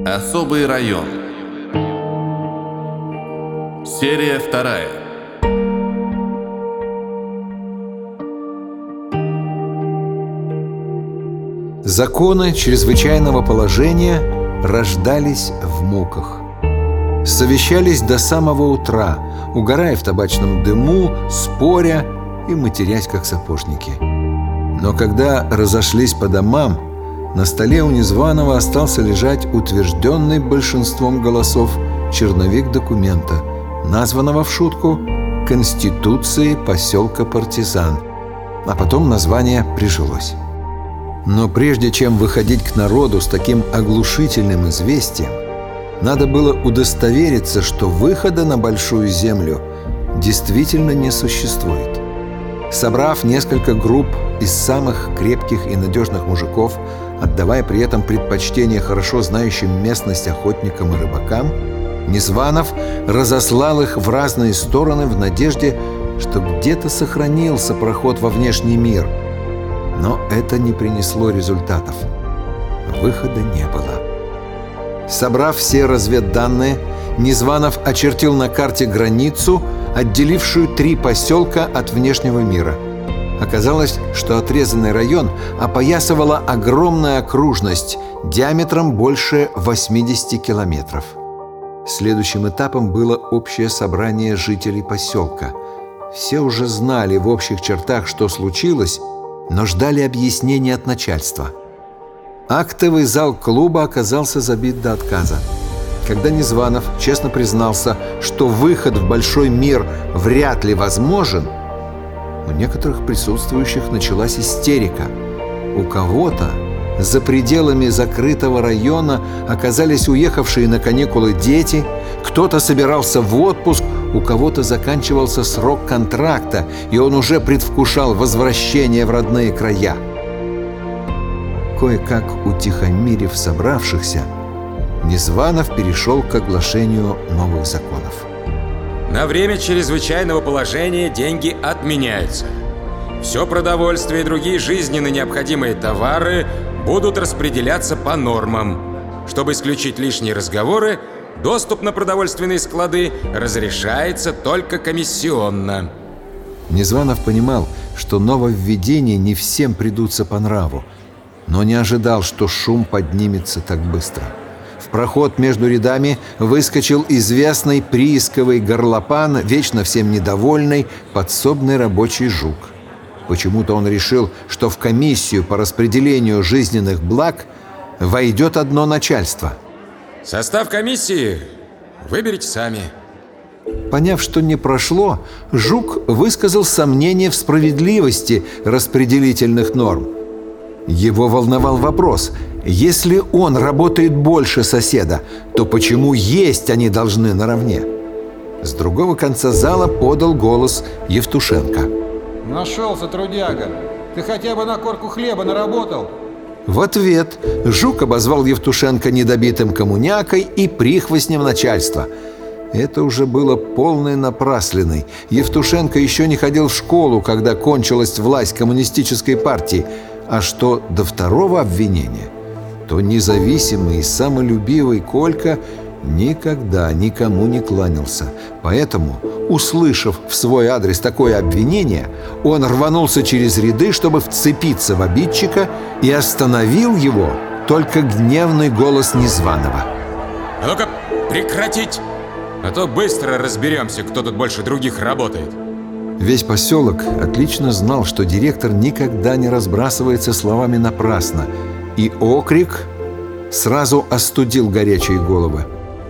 Особый район. Серия 2. Законы чрезвычайного положения рождались в муках. Совещались до самого утра, угорая в табачном дыму, споря и матерясь, как сапожники. Но когда разошлись по домам, на столе у Незваного остался лежать утвержденный большинством голосов черновик документа, названного в шутку «Конституцией поселка Партизан», а потом название прижилось. Но прежде чем выходить к народу с таким оглушительным известием, надо было удостовериться, что выхода на Большую Землю действительно не существует. Собрав несколько групп из самых крепких и надежных мужиков, отдавая при этом предпочтение хорошо знающим местность охотникам и рыбакам, Незванов разослал их в разные стороны в надежде, что где-то сохранился проход во внешний мир. Но это не принесло результатов. Выхода не было. Собрав все разведданные, Незванов очертил на карте границу, отделившую 3 поселка от внешнего мира. Оказалось, что отрезанный район опоясывала огромная окружность диаметром больше 80 километров. Следующим этапом было общее собрание жителей поселка. Все уже знали в общих чертах, что случилось, но ждали объяснений от начальства. Актовый зал клуба оказался забит до отказа. Когда Незванов честно признался, что выход в большой мир вряд ли возможен, у некоторых присутствующих началась истерика. У кого-то за пределами закрытого района оказались уехавшие на каникулы дети, кто-то собирался в отпуск, у кого-то заканчивался срок контракта, и он уже предвкушал возвращение в родные края. Кое-как утихомирив собравшихся, Незванов перешел к оглашению новых законов. На время чрезвычайного положения деньги отменяются. Все продовольствие и другие жизненно необходимые товары будут распределяться по нормам. Чтобы исключить лишние разговоры, доступ на продовольственные склады разрешается только комиссионно. Незванов понимал, что нововведения не всем придутся по нраву, но не ожидал, что шум поднимется так быстро. В проход между рядами выскочил известный приисковый горлопан, вечно всем недовольный, подсобный рабочий жук. Почему-то он решил, что в комиссию по распределению жизненных благ войдет одно начальство. Состав комиссии выберите сами. Поняв, что не прошло, жук высказал сомнение в справедливости распределительных норм. Его волновал вопрос: если он работает больше соседа, то почему есть они должны наравне? С другого конца зала подал голос Евтушенко. Нашелся, трудяга. Ты хотя бы на корку хлеба наработал? В ответ жук обозвал Евтушенко недобитым коммунякой и прихвостнем начальства. Это уже было полной напраслиной. Евтушенко еще не ходил в школу, когда кончилась власть коммунистической партии. А что до второго обвинения, то независимый и самолюбивый Колька никогда никому не кланялся. Поэтому, услышав в свой адрес такое обвинение, он рванулся через ряды, чтобы вцепиться в обидчика, и остановил его только гневный голос Незваного. А ну-ка, прекратить! А то быстро разберемся, кто тут больше других работает. Весь поселок отлично знал, что директор никогда не разбрасывается словами напрасно, и окрик сразу остудил горячие головы.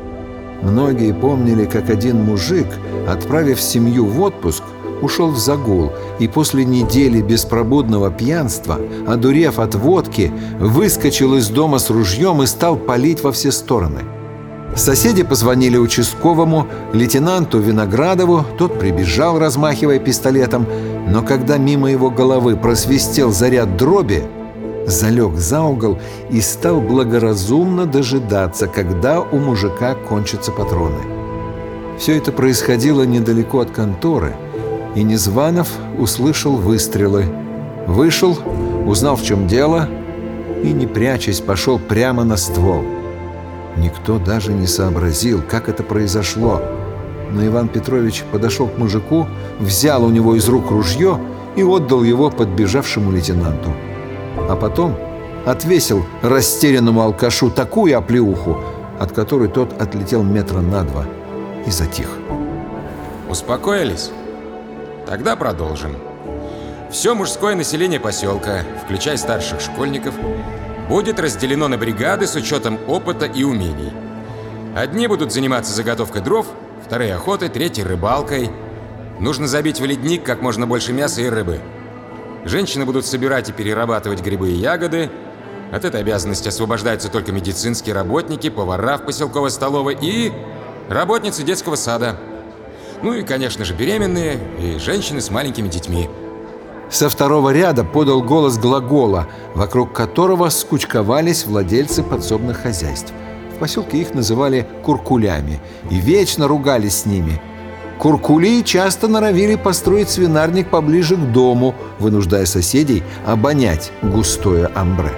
Многие помнили, как один мужик, отправив семью в отпуск, ушел в загул и после недели беспробудного пьянства, одурев от водки, выскочил из дома с ружьем и стал палить во все стороны. Соседи позвонили участковому, лейтенанту Виноградову, тот прибежал, размахивая пистолетом, но когда мимо его головы просвистел заряд дроби, залег за угол и стал благоразумно дожидаться, когда у мужика кончатся патроны. Все это происходило недалеко от конторы, и Незванов услышал выстрелы. Вышел, узнал, в чем дело, и, не прячась, пошел прямо на ствол. Никто даже не сообразил, как это произошло. Но Иван Петрович подошел к мужику, взял у него из рук ружье и отдал его подбежавшему лейтенанту. А потом отвесил растерянному алкашу такую оплеуху, от которой тот отлетел метра на 2 и затих. Успокоились? Тогда продолжим. Все мужское население поселка, включая старших школьников, будет разделено на бригады с учетом опыта и умений. Одни будут заниматься заготовкой дров, вторые охотой, третьи рыбалкой. Нужно забить в ледник как можно больше мяса и рыбы. Женщины будут собирать и перерабатывать грибы и ягоды. От этой обязанности освобождаются только медицинские работники, повара в поселковой столовой и работницы детского сада. Ну и, конечно же, беременные и женщины с маленькими детьми. Со второго ряда подал голос Глагола, вокруг которого скучковались владельцы подсобных хозяйств. В поселке их называли куркулями и вечно ругались с ними. Куркули часто норовили построить свинарник поближе к дому, вынуждая соседей обонять густое амбре.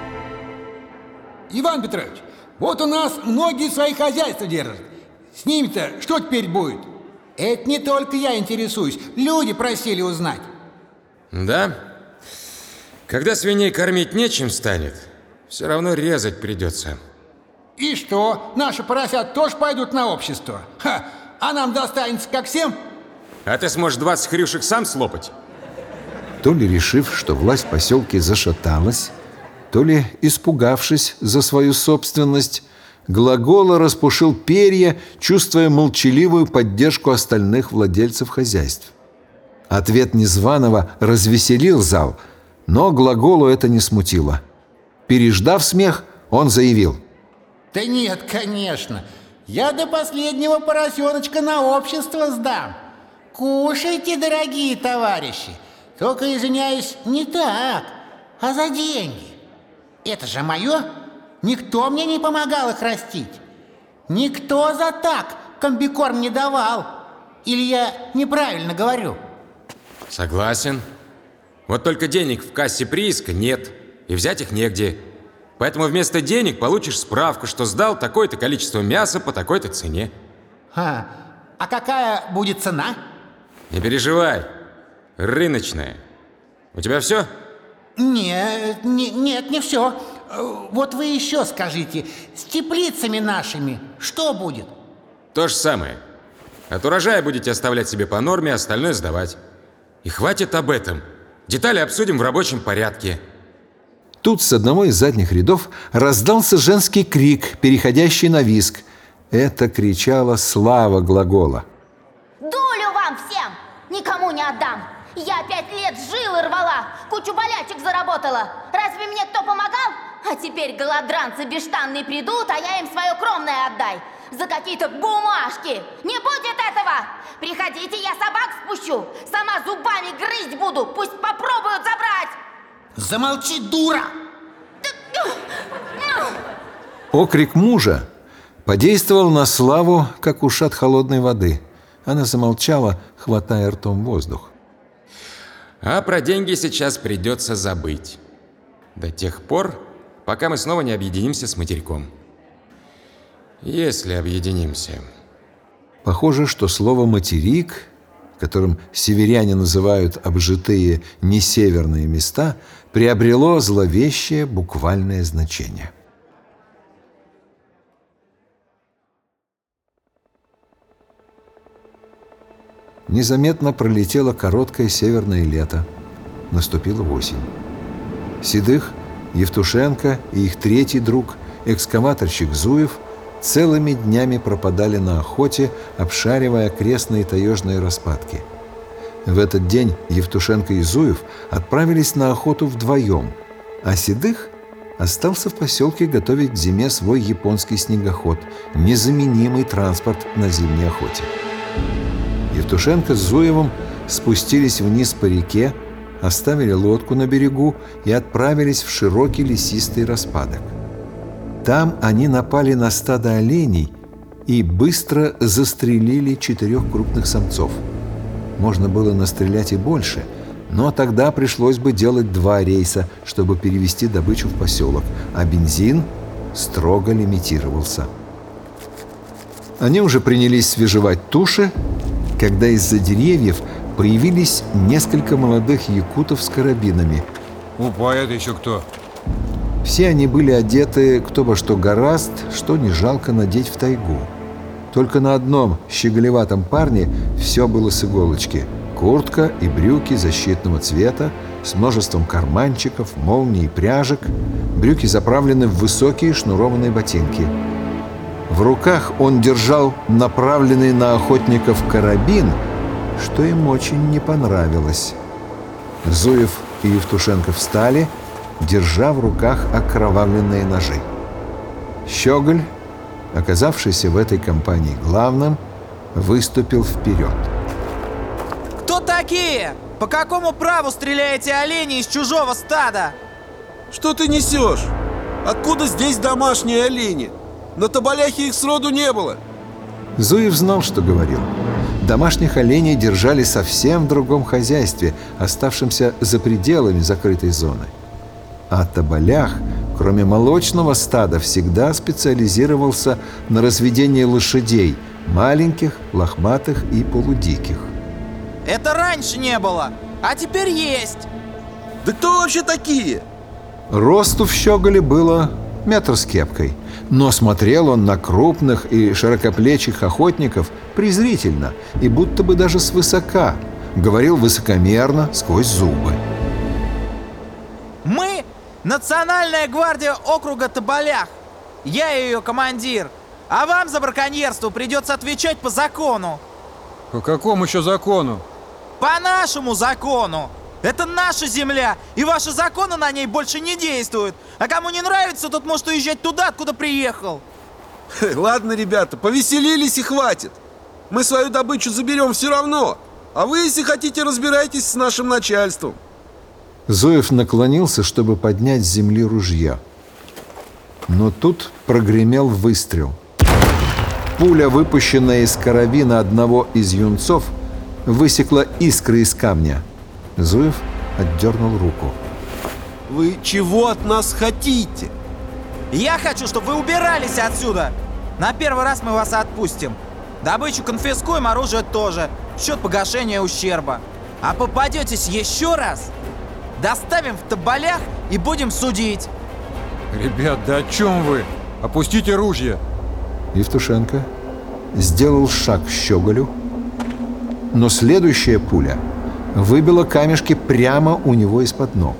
Иван Петрович, вот у нас многие свои хозяйства держат. С ними-то что теперь будет? Это не только я интересуюсь. Люди просили узнать. Да? Когда свиней кормить нечем станет, все равно резать придется. И что, наши поросят тоже пойдут на общество? Ха! А нам достанется как всем? А ты сможешь 20 хрюшек сам слопать? То ли решив, что власть в поселке зашаталась, то ли испугавшись за свою собственность, Глагола распушил перья, чувствуя молчаливую поддержку остальных владельцев хозяйств. Ответ незваного развеселил зал, но Глаголу это не смутило. Переждав смех, он заявил: Да нет, конечно. Я до последнего поросеночка на общество сдам. Кушайте, дорогие товарищи. Только, извиняюсь, не так, а за деньги. Это же мое. Никто мне не помогал их растить. Никто за так комбикорм не давал. Или я неправильно говорю? Согласен. Вот только денег в кассе прииска нет, и взять их негде. Поэтому вместо денег получишь справку, что сдал такое-то количество мяса по такой-то цене. А какая будет цена? Не переживай. Рыночная. У тебя все? Нет, не все. Вот вы еще скажите, с теплицами нашими что будет? То же самое. От урожая будете оставлять себе по норме, остальное сдавать. И хватит об этом. Детали обсудим в рабочем порядке. Тут с одного из задних рядов раздался женский крик, переходящий на визг. Это кричала Слава Глагола. Дулю вам всем! Никому не отдам! Я 5 лет жилы рвала, кучу болячек заработала. Разве мне кто помогал? А теперь голодранцы бесштанные придут, а я им свое кровное отдай. За какие-то бумажки. Не будет этого! Приходите, я собак спущу. Сама зубами грызть буду. Пусть попробуют забрать. Замолчи, дура! Окрик мужа подействовал на Славу, как ушат холодной воды. Она замолчала, хватая ртом воздух. А про деньги сейчас придется забыть. До тех пор, пока мы снова не объединимся с материком. Если объединимся. Похоже, что слово «материк», которым северяне называют обжитые несеверные места, приобрело зловещее буквальное значение. Незаметно пролетело короткое северное лето. Наступила осень. Седых, Евтушенко и их третий друг, экскаваторщик Зуев, целыми днями пропадали на охоте, обшаривая окрестные таежные распадки. В этот день Евтушенко и Зуев отправились на охоту вдвоем, а Седых остался в поселке готовить к зиме свой японский снегоход, незаменимый транспорт на зимней охоте. Евтушенко с Зуевым спустились вниз по реке, оставили лодку на берегу и отправились в широкий лесистый распадок. Там они напали на стадо оленей и быстро застрелили 4 крупных самцов. Можно было настрелять и больше, но тогда пришлось бы делать 2 рейса, чтобы перевезти добычу в поселок, а бензин строго лимитировался. Они уже принялись свежевать туши, когда из-за деревьев появились несколько молодых якутов с карабинами. Опа, это еще кто? Все они были одеты кто во что горазд, что не жалко надеть в тайгу. Только на одном щеголеватом парне все было с иголочки. Куртка и брюки защитного цвета с множеством карманчиков, молний и пряжек. Брюки заправлены в высокие шнурованные ботинки. В руках он держал направленный на охотников карабин, что им очень не понравилось. Зуев и Евтушенко встали, держа в руках окровавленные ножи. Щеголь, оказавшийся в этой компании главным, выступил вперед. Кто такие? По какому праву стреляете оленей из чужого стада? Что ты несешь? Откуда здесь домашние олени? На Тоболяхе их сроду не было. Зуев знал, что говорил. Домашних оленей держали совсем в другом хозяйстве, оставшемся за пределами закрытой зоны. А Тоболях, кроме молочного стада, всегда специализировался на разведении лошадей, маленьких, лохматых и полудиких. Это раньше не было, а теперь есть. Да кто вообще такие? Росту в щеголе было метр с кепкой, но смотрел он на крупных и широкоплечих охотников презрительно и будто бы даже свысока, говорил высокомерно сквозь зубы. Мы — Национальная гвардия округа Тоболях. Я ее командир. А вам за браконьерство придется отвечать по закону. По какому еще закону? По нашему закону. Это наша земля, и ваши законы на ней больше не действуют. А кому не нравится, тот может уезжать туда, откуда приехал. Ладно, ребята, повеселились и хватит. Мы свою добычу заберем все равно. А вы, если хотите, разбирайтесь с нашим начальством. Зуев наклонился, чтобы поднять с земли ружья. Но тут прогремел выстрел. Пуля, выпущенная из карабина одного из юнцов, высекла искры из камня. Зуев отдернул руку. Вы чего от нас хотите? Я хочу, чтобы вы убирались отсюда. На первый раз мы вас отпустим. Добычу конфискуем, оружие тоже. В счет погашения ущерба. А попадетесь еще раз, доставим в Тоболях и будем судить. Ребят, да о чем вы? Опустите ружья. Евтушенко сделал шаг к щеголю, но следующая пуля выбила камешки прямо у него из-под ног.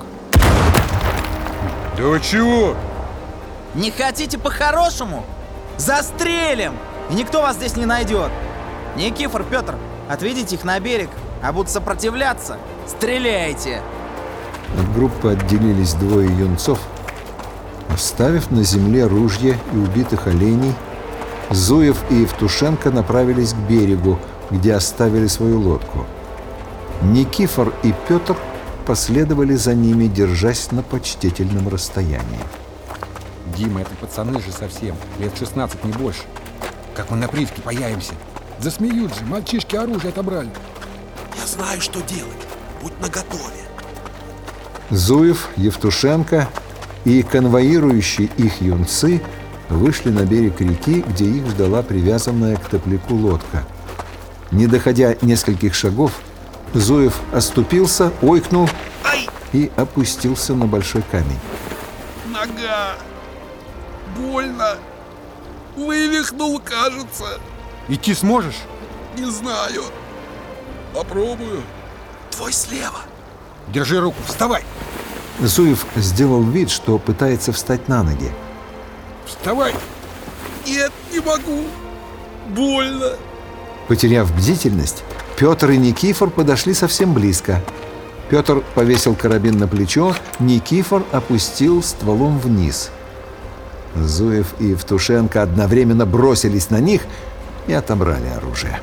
Да вы чего? Не хотите по-хорошему? Застрелим! И никто вас здесь не найдет. Никифор, Петр, отведите их на берег, а будут сопротивляться, стреляйте. От группы отделились двое юнцов. Оставив на земле ружья и убитых оленей, Зуев и Евтушенко направились к берегу, где оставили свою лодку. Никифор и Петр последовали за ними, держась на почтительном расстоянии. Дима, это пацаны же совсем, лет 16, не больше. Как мы на прииске появимся? Засмеют же, мальчишки оружие отобрали. Я знаю, что делать. Будь наготове. Зуев, Евтушенко и конвоирующие их юнцы вышли на берег реки, где их ждала привязанная к топляку лодка. Не доходя нескольких шагов, Зуев оступился, ойкнул и опустился на большой камень. Нога. Больно. Вывихнул, кажется. Идти сможешь? Не знаю. Попробую. Твой слева. Держи руку, вставай! Зуев сделал вид, что пытается встать на ноги. Вставай! Нет, не могу. Больно. Потеряв бдительность, Петр и Никифор подошли совсем близко. Петр повесил карабин на плечо, Никифор опустил стволом вниз. Зуев и Евтушенко одновременно бросились на них и отобрали оружие.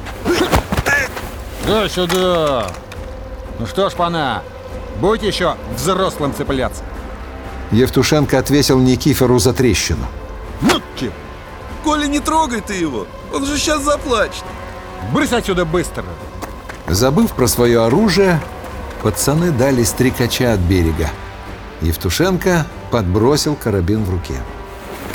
Да сюда! Ну что ж, пана, будь еще взрослым цепляться. Евтушенко отвесил Никифору за трещину. Ну че, Коля, не трогай ты его. Он же сейчас заплачет. брысь отсюда быстро. Забыв про свое оружие, пацаны дали стрекача от берега. Евтушенко подбросил карабин в руке.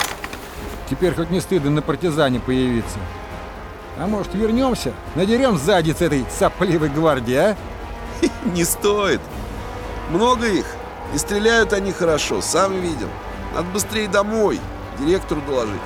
Теперь хоть не стыдно на партизане появиться. А может, вернемся? Надерем сзади с этой сопливой гвардии, а? Не стоит. Много их. И стреляют они хорошо, сам видел. Надо быстрее домой, директору доложить.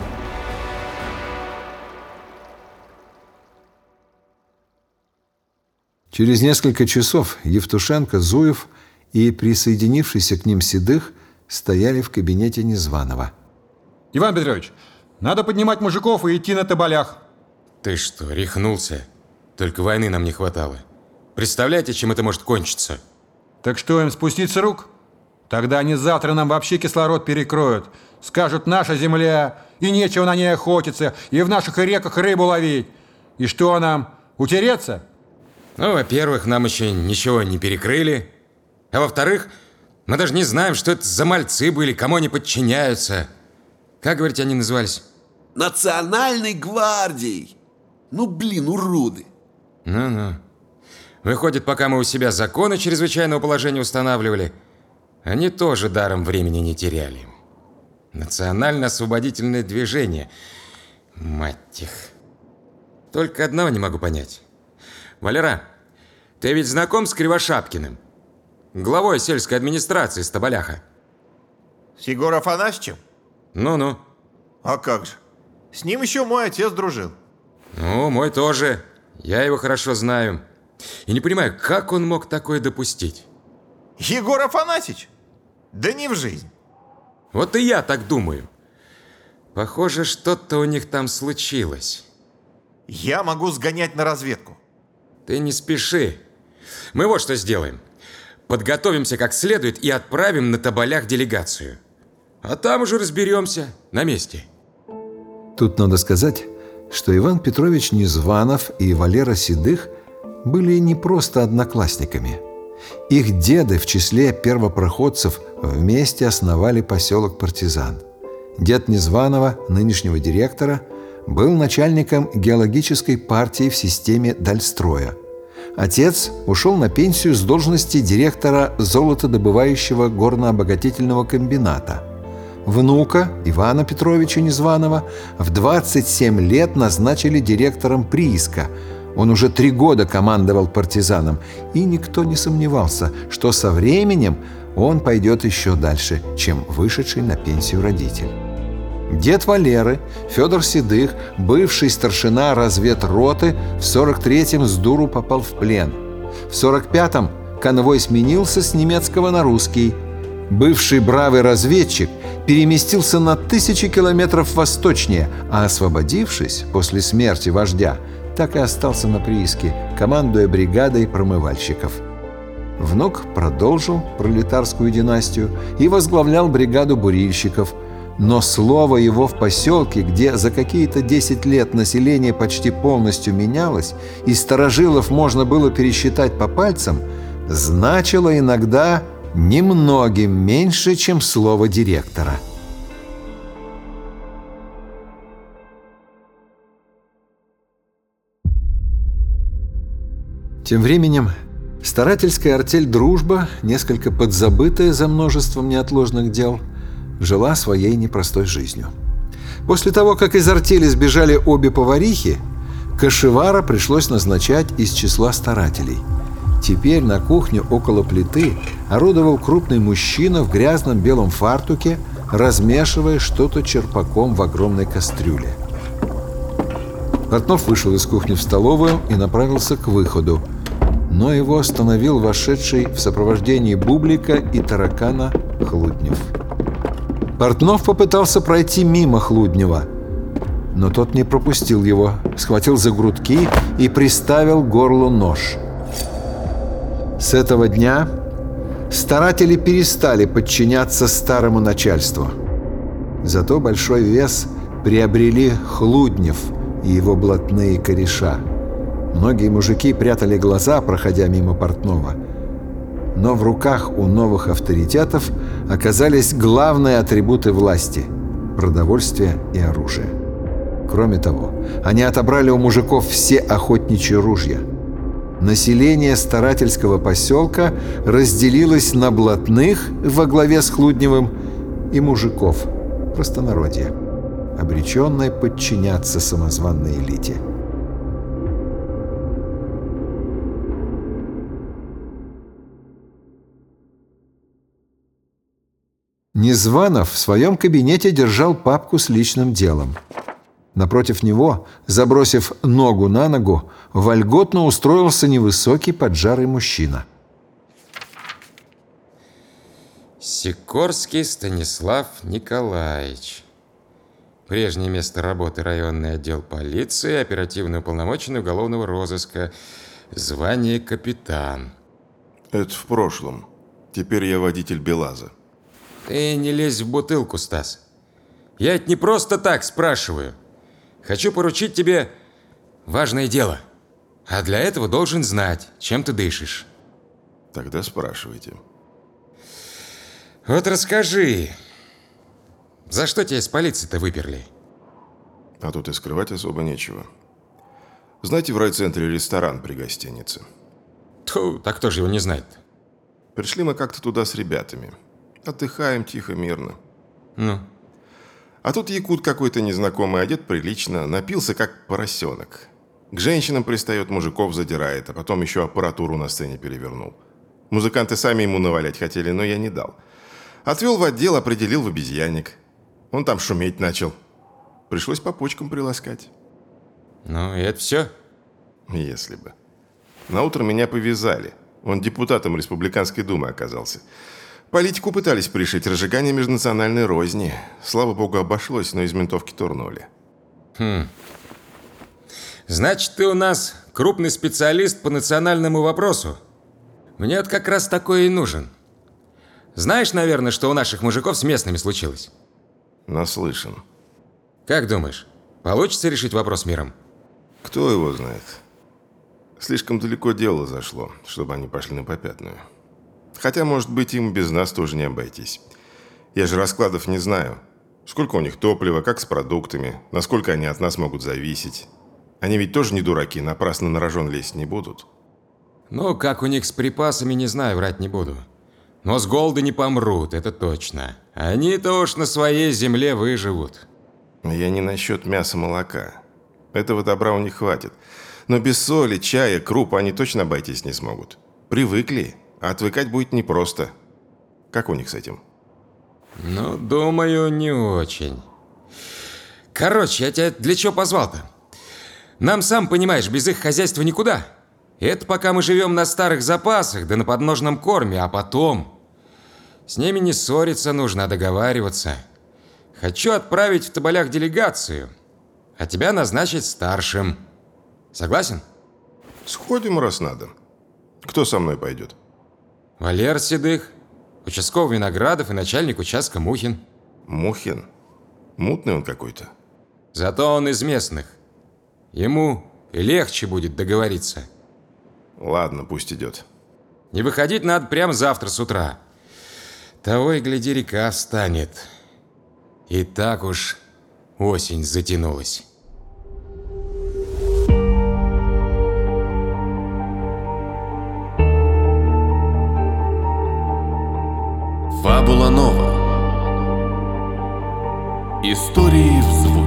Через несколько часов Евтушенко, Зуев и присоединившийся к ним Седых стояли в кабинете Незваного. Иван Петрович, надо поднимать мужиков и идти на Тоболях. Ты что, рехнулся? Только войны нам не хватало. Представляете, чем это может кончиться? Так что, им спустить с рук? Тогда они завтра нам вообще кислород перекроют. Скажут, наша земля, и нечего на ней охотиться, и в наших реках рыбу ловить. И что нам, утереться? Ну, во-первых, нам еще ничего не перекрыли. А во-вторых, мы даже не знаем, что это за мальцы были, кому они подчиняются. Как, говорите, они назывались? Национальной гвардией. Ну, блин, уроды. Ну-ну. Выходит, пока мы у себя законы чрезвычайного положения устанавливали, они тоже даром времени не теряли. Национально-освободительное движение. Мать их. Только одного не могу понять. Валера, ты ведь знаком с Кривошапкиным? Главой сельской администрации с Тоболяха. С Егором Афанасьевичем? Ну-ну. А как же? С ним еще мой отец дружил. Ну, мой тоже. Я его хорошо знаю. И не понимаю, как он мог такое допустить? Егор Афанасьевич? Да не в жизнь. Вот и я так думаю. Похоже, что-то у них там случилось. Я могу сгонять на разведку. Ты не спеши. Мы вот что сделаем. Подготовимся как следует и отправим на Тоболях делегацию. А там уже разберемся на месте. Тут надо сказать, что Иван Петрович Незванов и Валера Седых были не просто одноклассниками. Их деды в числе первопроходцев вместе основали поселок Партизан. Дед Незванова, нынешнего директора, был начальником геологической партии в системе Дальстроя. Отец ушел на пенсию с должности директора золотодобывающего горнообогатительного комбината. Внука Ивана Петровича Незванова в 27 лет назначили директором прииска. Он уже 3 года командовал партизаном, и никто не сомневался, что со временем он пойдет еще дальше, чем вышедший на пенсию родитель. Дед Валеры, Федор Седых, бывший старшина разведроты, в 43-м с дуру попал в плен. В 45-м конвой сменился с немецкого на русский. Бывший бравый разведчик переместился на 1000 километров восточнее, а освободившись после смерти вождя, так и остался на прииске, командуя бригадой промывальщиков. Внук продолжил пролетарскую династию и возглавлял бригаду бурильщиков. Но слово его в поселке, где за какие-то 10 лет население почти полностью менялось, и старожилов можно было пересчитать по пальцам, значило иногда немногим меньше, чем слово директора. Тем временем старательская артель «Дружба», несколько подзабытая за множеством неотложных дел, жила своей непростой жизнью. После того, как из артели сбежали обе поварихи, кошевара пришлось назначать из числа старателей. Теперь на кухне около плиты орудовал крупный мужчина в грязном белом фартуке, размешивая что-то черпаком в огромной кастрюле. Портнов вышел из кухни в столовую и направился к выходу, но его остановил вошедший в сопровождении Бублика и таракана Хлуднев. Портнов попытался пройти мимо Хлуднева, но тот не пропустил его, схватил за грудки и приставил к горлу нож. С этого дня старатели перестали подчиняться старому начальству. Зато большой вес приобрели Хлуднев и его блатные кореша. Многие мужики прятали глаза, проходя мимо Портнова. Но в руках у новых авторитетов оказались главные атрибуты власти – продовольствие и оружие. Кроме того, они отобрали у мужиков все охотничьи ружья. Население старательского поселка разделилось на блатных во главе с Хлудневым и мужиков, простонародье. обреченная подчиняться самозванной элите. Незванов в своем кабинете держал папку с личным делом. Напротив него, забросив ногу на ногу, вольготно устроился невысокий поджарый мужчина. Сикорский Станислав Николаевич. Прежнее место работы — районный отдел полиции, оперативный уполномоченный уголовного розыска. Звание капитан. Это в прошлом. Теперь я водитель БелАЗа. Ты не лезь в бутылку, Стас. Я это не просто так спрашиваю. Хочу поручить тебе важное дело. А для этого должен знать, чем ты дышишь. Тогда спрашивайте. Вот расскажи, за что тебя из полиции-то выперли? А тут и скрывать особо нечего. Знаете, в райцентре ресторан при гостинице? Тьфу, так кто же его не знает? Пришли мы как-то туда с ребятами. Отдыхаем тихо, мирно. Ну? А тут якут какой-то незнакомый, одет прилично, напился как поросенок. К женщинам пристает, мужиков задирает, а потом еще аппаратуру на сцене перевернул. Музыканты сами ему навалять хотели, но я не дал. Отвел в отдел, определил в обезьянник. Он там шуметь начал. Пришлось по почкам приласкать. Ну, и это все? Если бы. Наутро меня повязали. Он депутатом Республиканской думы оказался. Политику пытались пришить, разжигание межнациональной розни. Слава богу, обошлось, но из ментовки турнули. Значит, ты у нас крупный специалист по национальному вопросу. Мне вот как раз такое и нужен. Знаешь, наверное, что у наших мужиков с местными случилось? Наслышан. Как думаешь, получится решить вопрос миром? Кто его знает? Слишком далеко дело зашло, чтобы они пошли на попятную. Хотя, может быть, им без нас тоже не обойтись. Я же раскладов не знаю. Сколько у них топлива, как с продуктами, насколько они от нас могут зависеть. Они ведь тоже не дураки, напрасно на рожон лезть не будут. Ну, как у них с припасами, не знаю, врать не буду. Но с голода не помрут, это точно. Они-то уж на своей земле выживут. Я не насчет мяса-молока. Этого добра у них хватит. Но без соли, чая, круп они точно обойтись не смогут. Привыкли, а отвыкать будет непросто. Как у них с этим? Ну, думаю, не очень. Короче, я тебя для чего позвал-то? Нам, сам понимаешь, без их хозяйства никуда. Это пока мы живем на старых запасах, да на подножном корме, а потом... С ними не ссориться нужно, а договариваться. Хочу отправить в Тоболях делегацию, а тебя назначить старшим. Согласен? Сходим, раз надо. Кто со мной пойдет? Валер Седых, участковый Виноградов и начальник участка Мухин. Мухин? Мутный он какой-то. Зато он из местных. Ему легче будет договориться. Ладно, пусть идет. Не выходить надо прямо завтра с утра. Того и гляди, река встанет. И так уж осень затянулась. Фабула Нова. Истории в звуке.